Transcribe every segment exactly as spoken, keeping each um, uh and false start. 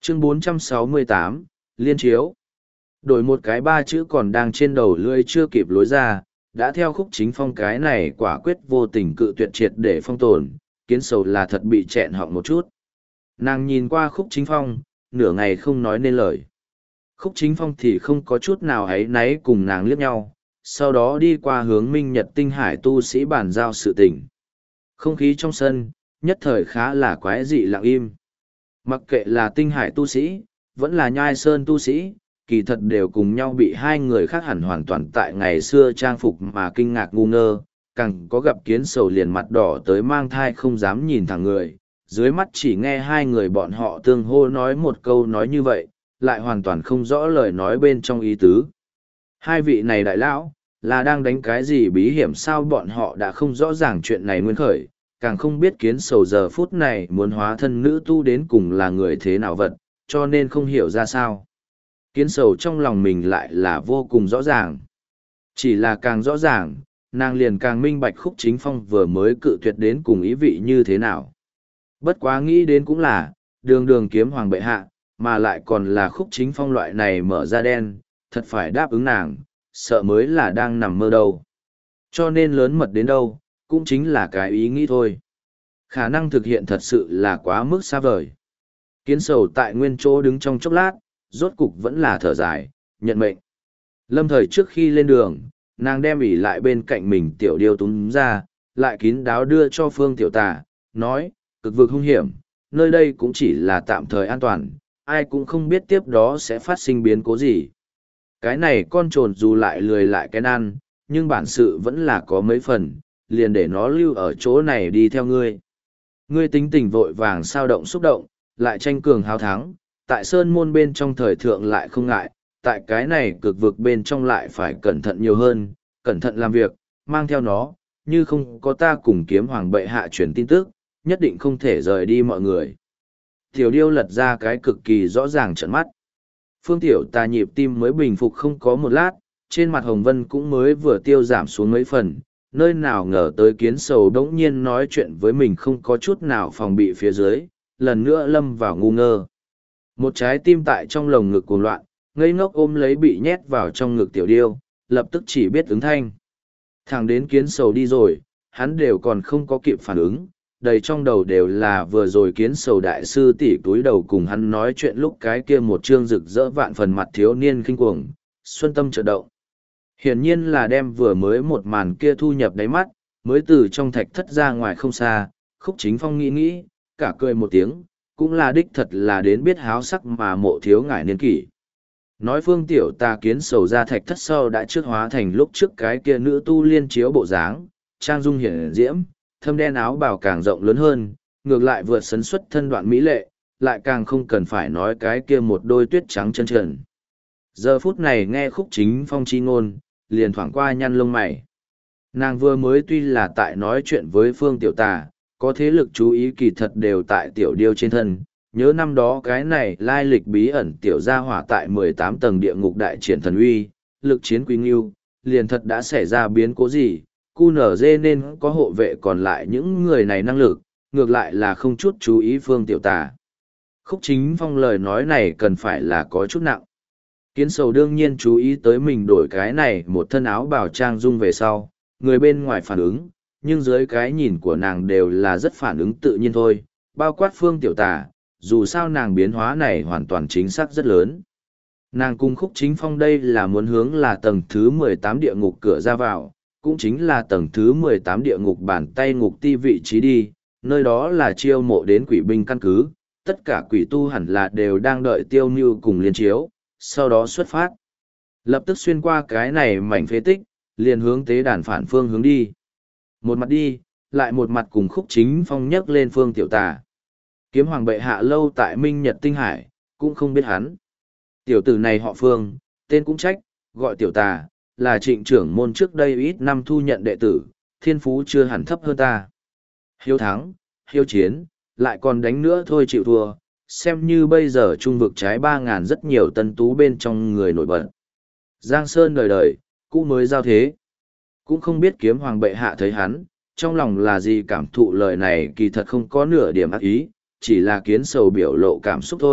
Chương bốn trăm sáu mươi tám, Liên chiếu. Đổi một cái ba chữ còn đang trên đầu lưỡi chưa kịp lối ra, đã theo Khúc Chính Phong cái này quả quyết vô tình cự tuyệt triệt để phong tồn, Kiến Sầu là thật bị chẹn họng một chút. Nàng nhìn qua Khúc Chính Phong, nửa ngày không nói nên lời. Khúc Chính Phong thì không có chút nào áy náy cùng nàng liếc nhau, sau đó đi qua hướng Minh Nhật Tinh Hải tu sĩ bàn giao sự tình. Không khí trong sân, nhất thời khá là quái dị lặng im. Mặc kệ là Tinh Hải tu sĩ, vẫn là Nhai Sơn tu sĩ, kỳ thật đều cùng nhau bị hai người khác hẳn hoàn toàn tại ngày xưa trang phục mà kinh ngạc ngu ngơ, càng có gặp Kiến Sầu liền mặt đỏ tới mang thai không dám nhìn thẳng người, dưới mắt chỉ nghe hai người bọn họ tương hô nói một câu nói như vậy, lại hoàn toàn không rõ lời nói bên trong ý tứ. Hai vị này đại lão, là đang đánh cái gì bí hiểm sao bọn họ đã không rõ ràng chuyện này nguyên khởi, càng không biết Kiến Sầu giờ phút này muốn hóa thân nữ tu đến cùng là người thế nào vật, cho nên không hiểu ra sao. Kiến Sầu trong lòng mình lại là vô cùng rõ ràng. Chỉ là càng rõ ràng, nàng liền càng minh bạch Khúc Chính Phong vừa mới cự tuyệt đến cùng ý vị như thế nào. Bất quá nghĩ đến cũng là, đường đường kiếm hoàng bệ hạ, mà lại còn là Khúc Chính Phong loại này mở ra đen, thật phải đáp ứng nàng, sợ mới là đang nằm mơ đâu. Cho nên lớn mật đến đâu, cũng chính là cái ý nghĩ thôi. Khả năng thực hiện thật sự là quá mức xa vời. Kiến Sầu tại nguyên chỗ đứng trong chốc lát, rốt cục vẫn là thở dài, nhận mệnh. Lâm thời trước khi lên đường, nàng đem ỉ lại bên cạnh mình tiểu điêu túm ra, lại kín đáo đưa cho Phương Tiểu Tà, nói, cực vực hung hiểm, nơi đây cũng chỉ là tạm thời an toàn, ai cũng không biết tiếp đó sẽ phát sinh biến cố gì. Cái này con trồn dù lại lười lại cái ăn, nhưng bản sự vẫn là có mấy phần, liền để nó lưu ở chỗ này đi theo ngươi. Ngươi tính tình vội vàng sao động xúc động, lại tranh cường hào thắng, tại sơn môn bên trong thời thượng lại không ngại, tại cái này cực vực bên trong lại phải cẩn thận nhiều hơn, cẩn thận làm việc, mang theo nó, như không có ta cùng kiếm hoàng bệ hạ truyền tin tức, nhất định không thể rời đi mọi người. Tiểu điêu lật ra cái cực kỳ rõ ràng trận mắt. Phương Tiểu Tà nhịp tim mới bình phục không có một lát, trên mặt Hồng Vân cũng mới vừa tiêu giảm xuống mấy phần, nơi nào ngờ tới Kiến Sầu đống nhiên nói chuyện với mình không có chút nào phòng bị phía dưới, lần nữa lâm vào ngu ngơ. Một trái tim tại trong lồng ngực cuồng loạn, ngây ngốc ôm lấy bị nhét vào trong ngực tiểu điêu, lập tức chỉ biết ứng thanh. Thằng đến Kiến Sầu đi rồi, hắn đều còn không có kịp phản ứng, đầy trong đầu đều là vừa rồi Kiến Sầu đại sư tỷ túi đầu cùng hắn nói chuyện lúc cái kia một chương rực rỡ vạn phần mặt thiếu niên kinh cuồng, xuân tâm chợt động. Hiển nhiên là đem vừa mới một màn kia thu nhập đáy mắt, mới từ trong thạch thất ra ngoài không xa, Khúc Chính Phong nghĩ nghĩ, cả cười một tiếng, cũng là đích thật là đến biết háo sắc mà mộ thiếu ngải niên kỷ. Nói Phương Tiểu Tà Kiến Sầu ra thạch thất sau đã trước hóa thành lúc trước cái kia nữ tu liên chiếu bộ dáng, trang dung hiển diễm, thâm đen áo bào càng rộng lớn hơn, ngược lại vượt sấn xuất thân đoạn mỹ lệ, lại càng không cần phải nói cái kia một đôi tuyết trắng chân trần. Giờ phút này nghe Khúc Chính Phong chi ngôn, liền thoảng qua nhăn lông mày. Nàng vừa mới tuy là tại nói chuyện với Phương Tiểu Tà, có thế lực chú ý kỳ thật đều tại tiểu điêu trên thân. Nhớ năm đó cái này lai lịch bí ẩn tiểu gia hỏa tại mười tám tầng địa ngục đại triển thần uy, lực chiến quý nghiêu, liền thật đã xảy ra biến cố gì, cu nở dê nên có hộ vệ còn lại những người này năng lực, ngược lại là không chút chú ý Phương Tiểu Tà. Khúc Chính Phong lời nói này cần phải là có chút nặng. Kiến Sầu đương nhiên chú ý tới mình đổi cái này một thân áo bào trang dung về sau, người bên ngoài phản ứng, nhưng dưới cái nhìn của nàng đều là rất phản ứng tự nhiên thôi, bao quát Phương Tiểu Tà, dù sao nàng biến hóa này hoàn toàn chính xác rất lớn. Nàng cùng Khúc Chính Phong đây là muốn hướng là tầng thứ mười tám địa ngục cửa ra vào, cũng chính là tầng thứ mười tám địa ngục bàn tay ngục ti vị trí đi, nơi đó là chiêu mộ đến quỷ binh căn cứ, tất cả quỷ tu hẳn là đều đang đợi tiêu mưu cùng liên chiếu, sau đó xuất phát. Lập tức xuyên qua cái này mảnh phế tích, liền hướng tế đàn phản phương hướng đi. Một mặt đi, lại một mặt cùng Khúc Chính Phong nhấc lên Phương Tiểu Tà. Kiếm hoàng bệ hạ lâu tại Minh Nhật Tinh Hải, cũng không biết hắn. Tiểu tử này họ Phương, tên cũng trách, gọi Tiểu Tà, là trịnh trưởng môn trước đây ít năm thu nhận đệ tử, thiên phú chưa hẳn thấp hơn ta. Hiếu thắng, hiếu chiến, lại còn đánh nữa thôi chịu thua, xem như bây giờ trung vực trái ba ngàn rất nhiều tân tú bên trong người nổi bật. Giang Sơn đời đời, cũ mới giao thế. Cũng không biết kiếm hoàng bệ hạ thấy hắn, trong lòng là gì cảm thụ lời này kỳ thật không có nửa điểm ác ý, chỉ là Kiến Sầu biểu lộ cảm xúc thôi,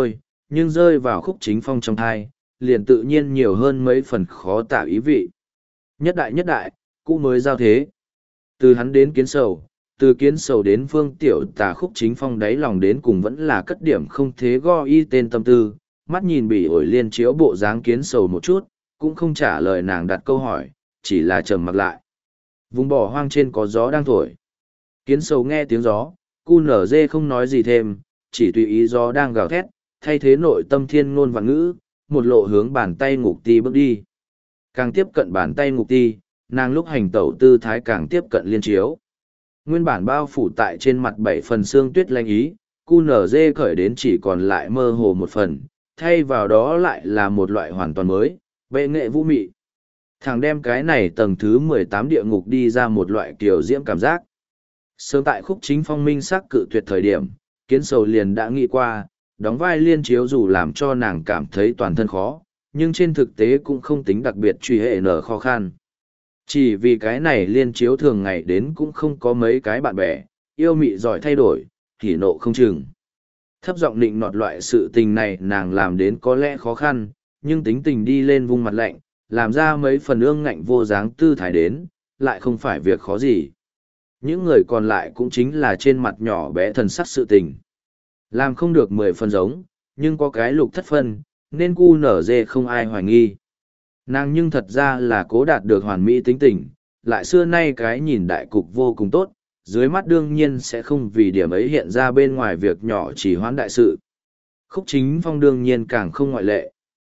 nhưng rơi vào khúc chính phong trong thai, liền tự nhiên nhiều hơn mấy phần khó tả ý vị. Nhất đại nhất đại, cũ mới giao thế. Từ hắn đến kiến sầu, từ kiến sầu đến phương tiểu tả khúc chính phong đáy lòng đến cùng vẫn là cất điểm không thế go y tên tâm tư, mắt nhìn bị ổi liên chiếu bộ dáng kiến sầu một chút, cũng không trả lời nàng đặt câu hỏi, chỉ là trầm mặc lại. Vùng bỏ hoang trên có gió đang thổi. Kiến sầu nghe tiếng gió, cu nở dê không nói gì thêm, chỉ tùy ý gió đang gào thét, thay thế nội tâm thiên ngôn và ngữ, một lộ hướng bàn tay ngục ti bước đi. Càng tiếp cận bàn tay ngục ti, nàng lúc hành tẩu tư thái càng tiếp cận liên chiếu. Nguyên bản bao phủ tại trên mặt bảy phần xương tuyết lanh ý, cu nở dê khởi đến chỉ còn lại mơ hồ một phần, thay vào đó lại là một loại hoàn toàn mới, bệ nghệ vũ mị. Thằng đem cái này tầng thứ mười tám địa ngục đi ra một loại kiểu diễm cảm giác. Sớm tại khúc chính phong minh sắc cự tuyệt thời điểm, kiến sầu liền đã nghĩ qua, đóng vai liên chiếu dù làm cho nàng cảm thấy toàn thân khó, nhưng trên thực tế cũng không tính đặc biệt truy hệ nở khó khăn. Chỉ vì cái này liên chiếu thường ngày đến cũng không có mấy cái bạn bè, yêu mị giỏi thay đổi, hỉ nộ không chừng. Thấp giọng định nọt loại sự tình này nàng làm đến có lẽ khó khăn, nhưng tính tình đi lên vung mặt lạnh, làm ra mấy phần ương ngạnh vô dáng tư thái đến, lại không phải việc khó gì. Những người còn lại cũng chính là trên mặt nhỏ bé thần sắc sự tình. Làm không được mười phần giống, nhưng có cái lục thất phân, nên cu nở dê không ai hoài nghi. Nàng nhưng thật ra là cố đạt được hoàn mỹ tính tình, lại xưa nay cái nhìn đại cục vô cùng tốt, dưới mắt đương nhiên sẽ không vì điểm ấy hiện ra bên ngoài việc nhỏ chỉ hoãn đại sự. Khúc chính phong đương nhiên càng không ngoại lệ.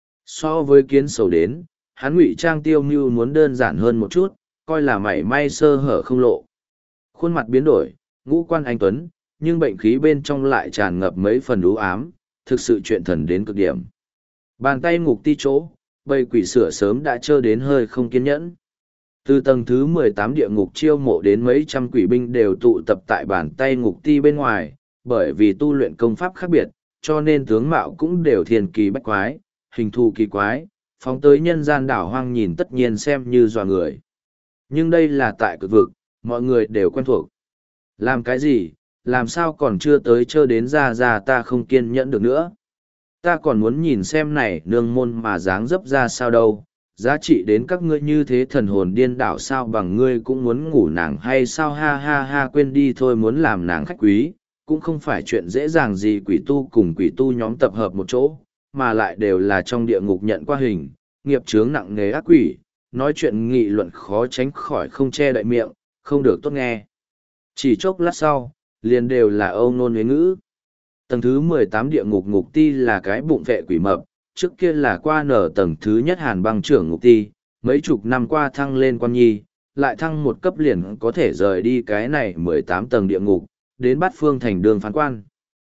So với kiến sầu đến, hắn ngụy trang tiêu mưu muốn đơn giản hơn một chút, coi là mảy may sơ hở không lộ. Khuôn mặt biến đổi, ngũ quan anh tuấn, nhưng bệnh khí bên trong lại tràn ngập mấy phần u ám, thực sự chuyện thần đến cực điểm. Bàn tay ngục ti chỗ, bầy quỷ sửa sớm đã trơ đến hơi không kiên nhẫn. Từ tầng thứ mười tám địa ngục chiêu mộ đến mấy trăm quỷ binh đều tụ tập tại bàn tay ngục ti bên ngoài, bởi vì tu luyện công pháp khác biệt, cho nên tướng mạo cũng đều thiên kỳ bách quái, hình thù kỳ quái, phóng tới nhân gian đảo hoang nhìn tất nhiên xem như dọa người. Nhưng đây là tại cực vực, mọi người đều quen thuộc. Làm cái gì, làm sao còn chưa tới chơ đến ra ra ta không kiên nhẫn được nữa. Ta còn muốn nhìn xem này nương môn mà dáng dấp ra sao đâu, giá trị đến các ngươi như thế thần hồn điên đảo sao bằng ngươi cũng muốn ngủ nàng hay sao ha ha ha quên đi thôi muốn làm nàng khách quý, cũng không phải chuyện dễ dàng gì quỷ tu cùng quỷ tu nhóm tập hợp một chỗ, mà lại đều là trong địa ngục nhận qua hình, nghiệp chướng nặng nề ác quỷ, nói chuyện nghị luận khó tránh khỏi không che đậy miệng, không được tốt nghe. Chỉ chốc lát sau, liền đều là âu nôn huế ngữ. Tầng thứ mười tám địa ngục ngục ti là cái bụng vệ quỷ mập, trước kia là qua nở tầng thứ nhất hàn băng trưởng ngục ti, mấy chục năm qua thăng lên quan nhi, lại thăng một cấp liền có thể rời đi cái này mười tám tầng địa ngục, đến bát phương thành đường phán quan.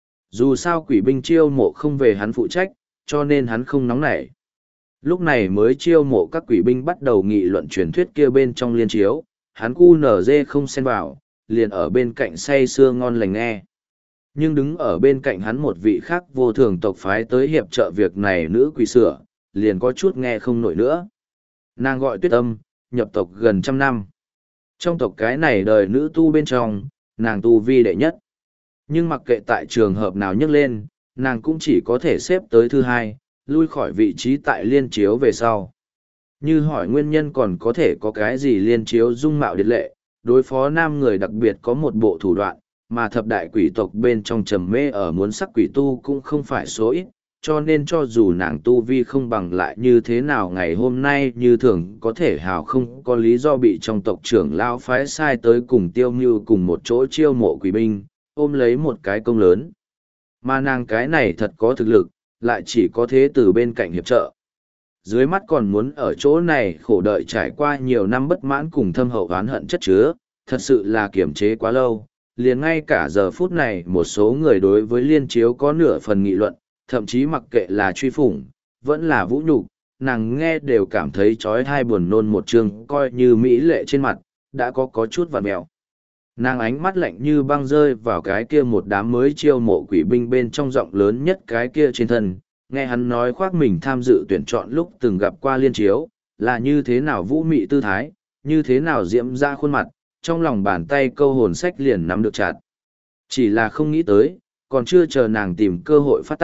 Dù sao quỷ binh chiêu mộ không về hắn phụ trách, cho nên hắn không nóng nảy. Lúc này mới chiêu mộ các quỷ binh bắt đầu nghị luận truyền thuyết kia bên trong liên chiếu, hắn cu nở dê không xen vào, liền ở bên cạnh say sưa ngon lành nghe. Nhưng đứng ở bên cạnh hắn một vị khác vô thường tộc phái tới hiệp trợ việc này nữ quỷ sửa, liền có chút nghe không nổi nữa. Nàng gọi Tuyết Âm, nhập tộc gần trăm năm. Trong tộc cái này đời nữ tu bên trong, nàng tu vi đệ nhất. Nhưng mặc kệ tại trường hợp nào nhấc lên, nàng cũng chỉ có thể xếp tới thứ hai, lui khỏi vị trí tại liên chiếu về sau. Như hỏi nguyên nhân còn có thể có cái gì liên chiếu dung mạo điệt lệ, đối phó nam người đặc biệt có một bộ thủ đoạn, mà thập đại quỷ tộc bên trong trầm mê ở muốn sắc quỷ tu cũng không phải số ít, cho nên cho dù nàng tu vi không bằng lại như thế nào ngày hôm nay như thường có thể hào không có lý do bị trong tộc trưởng lao phái sai tới cùng tiêu mưu cùng một chỗ chiêu mộ quỷ binh, ôm lấy một cái công lớn. Mà nàng cái này thật có thực lực, lại chỉ có thế từ bên cạnh hiệp trợ. Dưới mắt còn muốn ở chỗ này khổ đợi trải qua nhiều năm bất mãn cùng thâm hậu oán hận chất chứa, thật sự là kiềm chế quá lâu. Liền ngay cả giờ phút này một số người đối với liên chiếu có nửa phần nghị luận, thậm chí mặc kệ là truy phủng, vẫn là vũ nhục, nàng nghe đều cảm thấy trói thai buồn nôn một chương coi như mỹ lệ trên mặt, đã có có chút vằn mèo. Nàng ánh mắt lạnh như băng rơi vào cái kia một đám mới chiêu mộ quỷ binh bên trong giọng lớn nhất cái kia trên thân, nghe hắn nói khoác mình tham dự tuyển chọn lúc từng gặp qua liên chiếu, là như thế nào vũ mị tư thái, như thế nào diễm ra khuôn mặt, trong lòng bàn tay câu hồn sách liền nắm được chặt. Chỉ là không nghĩ tới, còn chưa chờ nàng tìm cơ hội phát tác,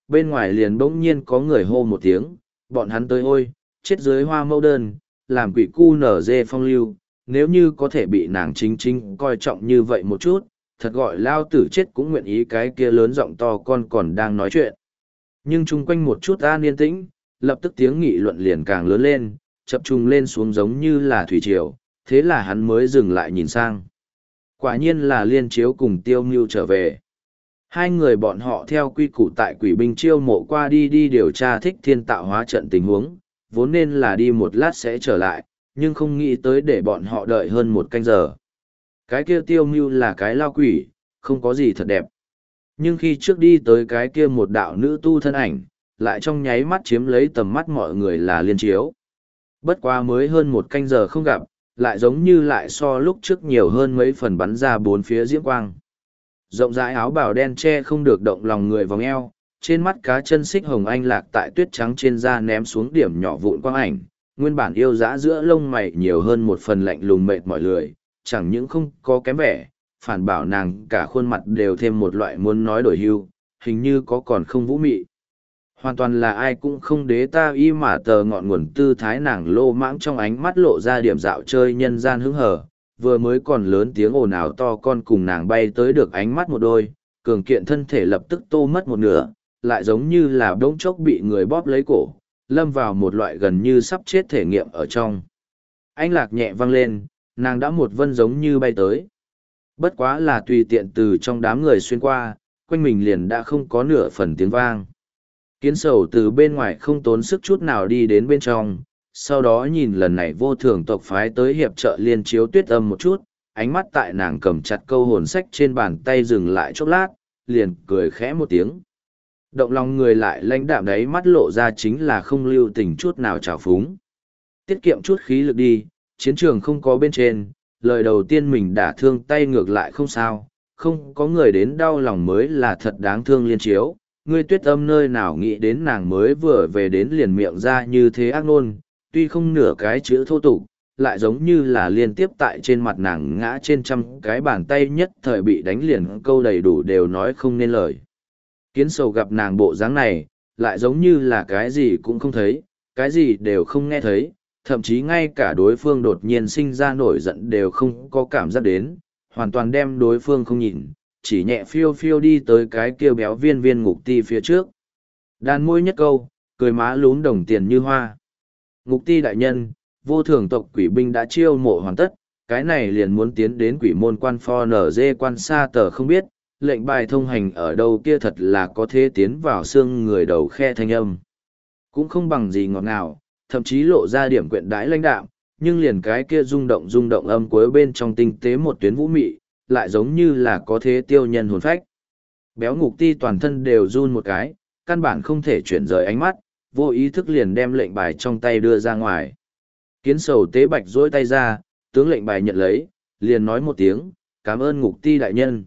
bên ngoài liền bỗng nhiên có người hô một tiếng, bọn hắn tới ôi, chết dưới hoa mẫu đơn, làm quỷ cu nở dê phong lưu, nếu như có thể bị nàng chính chính coi trọng như vậy một chút, thật gọi lao tử chết cũng nguyện ý. Cái kia lớn giọng to con còn đang nói chuyện. Nhưng chung quanh một chút an yên tĩnh, lập tức tiếng nghị luận liền càng lớn lên, chập trùng lên xuống giống như là thủy triều, thế là hắn mới dừng lại nhìn sang. Quả nhiên là Liên Chiếu cùng Tiêu Mưu trở về. Hai người bọn họ theo quy củ tại quỷ binh chiêu mộ qua đi đi điều tra thích thiên tạo hóa trận tình huống, vốn nên là đi một lát sẽ trở lại, nhưng không nghĩ tới để bọn họ đợi hơn một canh giờ. Cái kia Tiêu Mưu là cái lao quỷ, không có gì thật đẹp. Nhưng khi trước đi tới cái kia một đạo nữ tu thân ảnh, lại trong nháy mắt chiếm lấy tầm mắt mọi người là Liên Chiếu. Bất quá mới hơn một canh giờ không gặp, lại giống như lại so lúc trước nhiều hơn mấy phần bắn ra bốn phía diễm quang. Rộng rãi áo bào đen che không được động lòng người vòng eo, trên mắt cá chân xích hồng anh lạc tại tuyết trắng trên da ném xuống điểm nhỏ vụn quang ảnh, nguyên bản yêu dã giữa lông mày nhiều hơn một phần lạnh lùng mệt mỏi lười, chẳng những không có kém vẻ, phản bảo nàng cả khuôn mặt đều thêm một loại muốn nói đổi hưu, hình như có còn không vũ mị. Hoàn toàn là ai cũng không đế ta y mà tờ ngọn nguồn tư thái nàng lô mãng trong ánh mắt lộ ra điểm dạo chơi nhân gian hứng hở, vừa mới còn lớn tiếng ồn ào to con cùng nàng bay tới được ánh mắt một đôi, cường kiện thân thể lập tức tô mất một nửa, lại giống như là đống chốc bị người bóp lấy cổ, lâm vào một loại gần như sắp chết thể nghiệm ở trong. Anh lạc nhẹ vang lên, nàng đã một vân giống như bay tới. Bất quá là tùy tiện từ trong đám người xuyên qua, quanh mình liền đã không có nửa phần tiếng vang. Kiến sầu từ bên ngoài không tốn sức chút nào đi đến bên trong, sau đó nhìn lần này vô thường tộc phái tới hiệp trợ Liên Chiếu tuyết âm một chút, ánh mắt tại nàng cầm chặt câu hồn sách trên bàn tay dừng lại chốc lát, liền cười khẽ một tiếng. Động lòng người lại lãnh đạm đấy mắt lộ ra chính là không lưu tình chút nào trào phúng. Tiết kiệm chút khí lực đi, chiến trường không có bên trên, lời đầu tiên mình đã thương tay ngược lại không sao, không có người đến đau lòng mới là thật đáng thương Liên Chiếu. Ngươi tuyết âm nơi nào nghĩ đến nàng mới vừa về đến liền miệng ra như thế ác nôn, tuy không nửa cái chữ thô tục, lại giống như là liên tiếp tại trên mặt nàng ngã trên trăm cái bàn tay nhất thời bị đánh liền câu đầy đủ đều nói không nên lời. Kiến sầu gặp nàng bộ dáng này, lại giống như là cái gì cũng không thấy, cái gì đều không nghe thấy, thậm chí ngay cả đối phương đột nhiên sinh ra nổi giận đều không có cảm giác đến, hoàn toàn đem đối phương không nhìn, chỉ nhẹ phiêu phiêu đi tới cái kia béo viên viên ngục ti phía trước. Đàn môi nhất câu, cười má lún đồng tiền như hoa. Ngục ti đại nhân, vô thường tộc quỷ binh đã chiêu mộ hoàn tất, cái này liền muốn tiến đến quỷ môn quan pho nở dê quan xa tờ không biết, lệnh bài thông hành ở đâu kia thật là có thể tiến vào xương người đầu khe thanh âm. Cũng không bằng gì ngọt ngào, thậm chí lộ ra điểm quyện đái lãnh đạm, nhưng liền cái kia rung động rung động âm cuối bên trong tinh tế một tuyến vũ mị, lại giống như là có thế tiêu nhân hồn phách. Béo ngục ti toàn thân đều run một cái, căn bản không thể chuyển rời ánh mắt, vô ý thức liền đem lệnh bài trong tay đưa ra ngoài. Kiến sầu tế bạch dỗi tay ra, tướng lệnh bài nhận lấy, liền nói một tiếng, cảm ơn ngục ti đại nhân.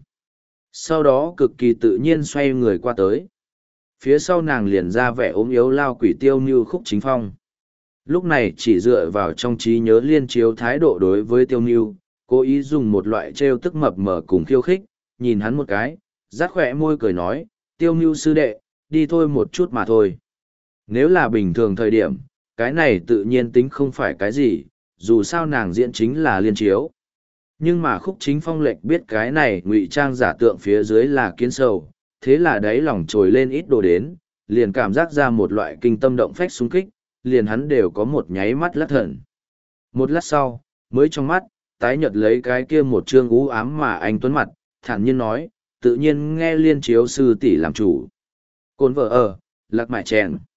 Sau đó cực kỳ tự nhiên xoay người qua tới. Phía sau nàng liền ra vẻ ốm yếu lao quỷ Tiêu Mưu Khúc Chính Phong. Lúc này chỉ dựa vào trong trí nhớ Liên Chiếu thái độ đối với Tiêu Mưu, cố ý dùng một loại trêu tức mập mờ cùng khiêu khích, nhìn hắn một cái, rát khỏe môi cười nói, Tiêu Mưu sư đệ, đi thôi một chút mà thôi. Nếu là bình thường thời điểm, cái này tự nhiên tính không phải cái gì, dù sao nàng diễn chính là Liên Chiếu. Nhưng mà Khúc Chính Phong lệch biết cái này ngụy trang giả tượng phía dưới là Kiến sầu, thế là đáy lòng trồi lên ít đồ đến, liền cảm giác ra một loại kinh tâm động phách xung kích, liền hắn đều có một nháy mắt lắc thần. Một lát sau, mới trong mắt, tái nhật lấy cái kia một trương ú ám mà anh tuấn mặt, thản nhiên nói, tự nhiên nghe Liên Chiếu sư tỷ làm chủ. Côn vợ ở, lạc mại chèn.